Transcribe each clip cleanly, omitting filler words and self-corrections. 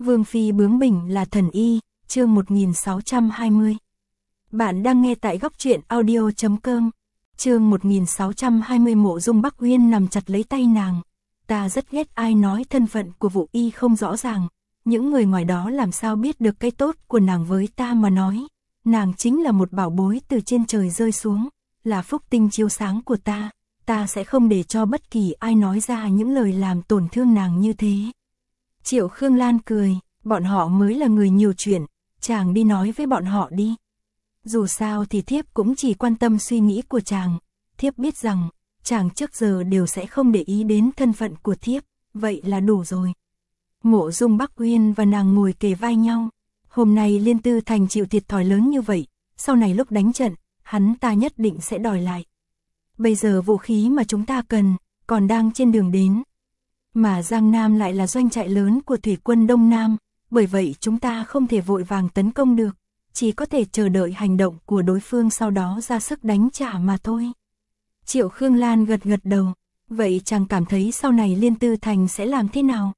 Vương phi bướng bỉnh là thần y, chương 1620. Bạn đang nghe tại góc truyện audio.com. Chương 1620. Mộ Dung Bắc Uyên nằm chặt lấy tay nàng. Ta rất ghét ai nói thân phận của Vũ Y không rõ ràng. Những người ngoài đó làm sao biết được cái tốt của nàng, với ta mà nói. Nàng chính là một bảo bối từ trên trời rơi xuống, là phúc tinh chiếu sáng của ta. Ta sẽ không để cho bất kỳ ai nói ra những lời làm tổn thương nàng như thế. Triệu Khương Lan cười, bọn họ mới là người nhiều chuyện, chàng đi nói với bọn họ đi. Dù sao thì thiếp cũng chỉ quan tâm suy nghĩ của chàng, thiếp biết rằng, chàng trước giờ đều sẽ không để ý đến thân phận của thiếp, vậy là đủ rồi. Mộ Dung Bắc Uyên và nàng ngồi kề vai nhau, hôm nay Liên Tư Thành chịu thiệt thòi lớn như vậy, sau này lúc đánh trận, hắn ta nhất định sẽ đòi lại. Bây giờ vũ khí mà chúng ta cần, còn đang trên đường đến. Mà Giang Nam lại là doanh trại lớn của thủy quân Đông Nam, bởi vậy chúng ta không thể vội vàng tấn công được, chỉ có thể chờ đợi hành động của đối phương sau đó ra sức đánh trả mà thôi. Triệu Khương Lan gật gật đầu, vậy chàng cảm thấy sau này Liên Tư Thành sẽ làm thế nào?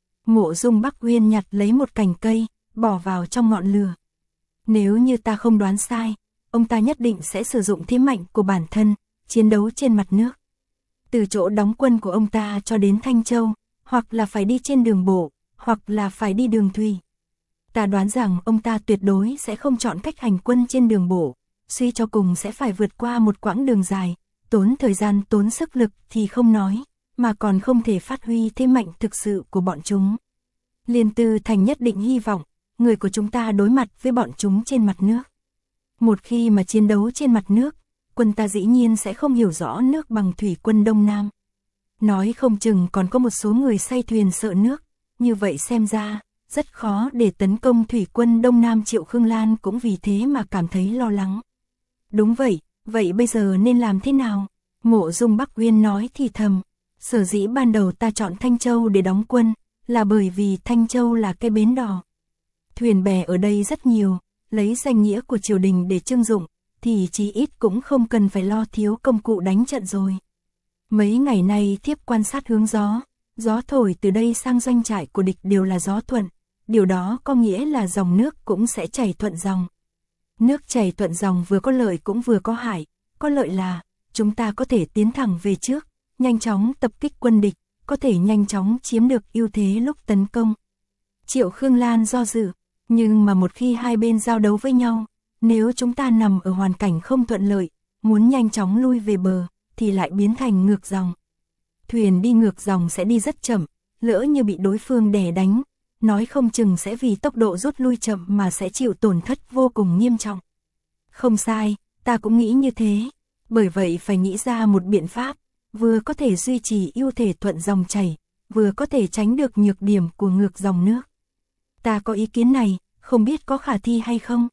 Mộ Dung Bắc Uyên nhặt lấy một cành cây, bỏ vào trong ngọn lửa. Nếu như ta không đoán sai, ông ta nhất định sẽ sử dụng thế mạnh của bản thân, chiến đấu trên mặt nước. Từ chỗ đóng quân của ông ta cho đến Thanh Châu, hoặc là phải đi trên đường bộ, hoặc là phải đi đường thủy. Ta đoán rằng ông ta tuyệt đối sẽ không chọn cách hành quân trên đường bộ, suy cho cùng sẽ phải vượt qua một quãng đường dài, tốn thời gian tốn sức lực thì không nói, mà còn không thể phát huy thế mạnh thực sự của bọn chúng. Liên Tư Thành nhất định hy vọng, người của chúng ta đối mặt với bọn chúng trên mặt nước. Một khi mà chiến đấu trên mặt nước, quân ta dĩ nhiên sẽ không hiểu rõ nước bằng thủy quân Đông Nam. Nói không chừng còn có một số người say thuyền sợ nước, như vậy xem ra, rất khó để tấn công thủy quân Đông Nam. Triệu Khương Lan cũng vì thế mà cảm thấy lo lắng. Đúng vậy, vậy bây giờ nên làm thế nào? Mộ Dung Bắc Uyên nói thì thầm, sở dĩ ban đầu ta chọn Thanh Châu để đóng quân, là bởi vì Thanh Châu là cái bến đò. Thuyền bè ở đây rất nhiều, lấy danh nghĩa của triều đình để trưng dụng, thì chí ít cũng không cần phải lo thiếu công cụ đánh trận rồi. Mấy ngày nay thiếp quan sát hướng gió, gió thổi từ đây sang doanh trại của địch đều là gió thuận, điều đó có nghĩa là dòng nước cũng sẽ chảy thuận dòng. Nước chảy thuận dòng vừa có lợi cũng vừa có hại, có lợi là chúng ta có thể tiến thẳng về trước, nhanh chóng tập kích quân địch, có thể nhanh chóng chiếm được ưu thế lúc tấn công. Triệu Khương Lan do dự, nhưng mà một khi hai bên giao đấu với nhau, nếu chúng ta nằm ở hoàn cảnh không thuận lợi, muốn nhanh chóng lui về bờ, thì lại biến thành ngược dòng. Thuyền đi ngược dòng sẽ đi rất chậm, lỡ như bị đối phương đè đánh, nói không chừng sẽ vì tốc độ rút lui chậm mà sẽ chịu tổn thất vô cùng nghiêm trọng. Không sai, ta cũng nghĩ như thế, bởi vậy phải nghĩ ra một biện pháp, vừa có thể duy trì ưu thế thuận dòng chảy, vừa có thể tránh được nhược điểm của ngược dòng nước. Ta có ý kiến này, không biết có khả thi hay không?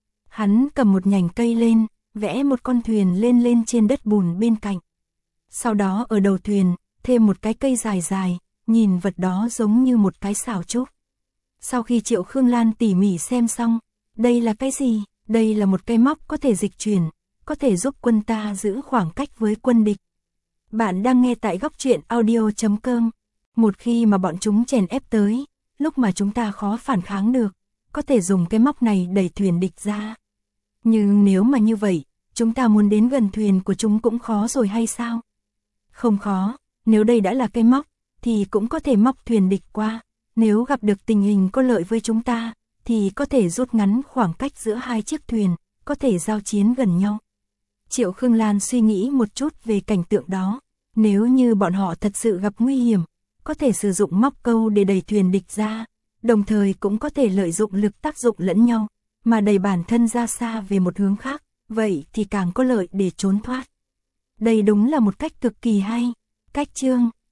Hắn cầm một nhành cây lên, vẽ một con thuyền lên trên đất bùn bên cạnh. Sau đó ở đầu thuyền, thêm một cái cây dài dài, nhìn vật đó giống như một cái xảo trúc. Sau khi Triệu Khương Lan tỉ mỉ xem xong, đây là cái gì? Đây là một cây móc có thể dịch chuyển, có thể giúp quân ta giữ khoảng cách với quân địch. Bạn đang nghe tại góc truyện audio.com. Một khi mà bọn chúng chèn ép tới, lúc mà chúng ta khó phản kháng được, có thể dùng cái móc này đẩy thuyền địch ra. Nhưng nếu mà như vậy, chúng ta muốn đến gần thuyền của chúng cũng khó rồi hay sao? Không khó, nếu đây đã là cây móc, thì cũng có thể móc thuyền địch qua. Nếu gặp được tình hình có lợi với chúng ta, thì có thể rút ngắn khoảng cách giữa hai chiếc thuyền, có thể giao chiến gần nhau. Triệu Khương Lan suy nghĩ một chút về cảnh tượng đó. Nếu như bọn họ thật sự gặp nguy hiểm, có thể sử dụng móc câu để đẩy thuyền địch ra, đồng thời cũng có thể lợi dụng lực tác dụng lẫn nhau, mà đẩy bản thân ra xa về một hướng khác, vậy thì càng có lợi để trốn thoát. Đây đúng là một cách cực kỳ hay. Cách chương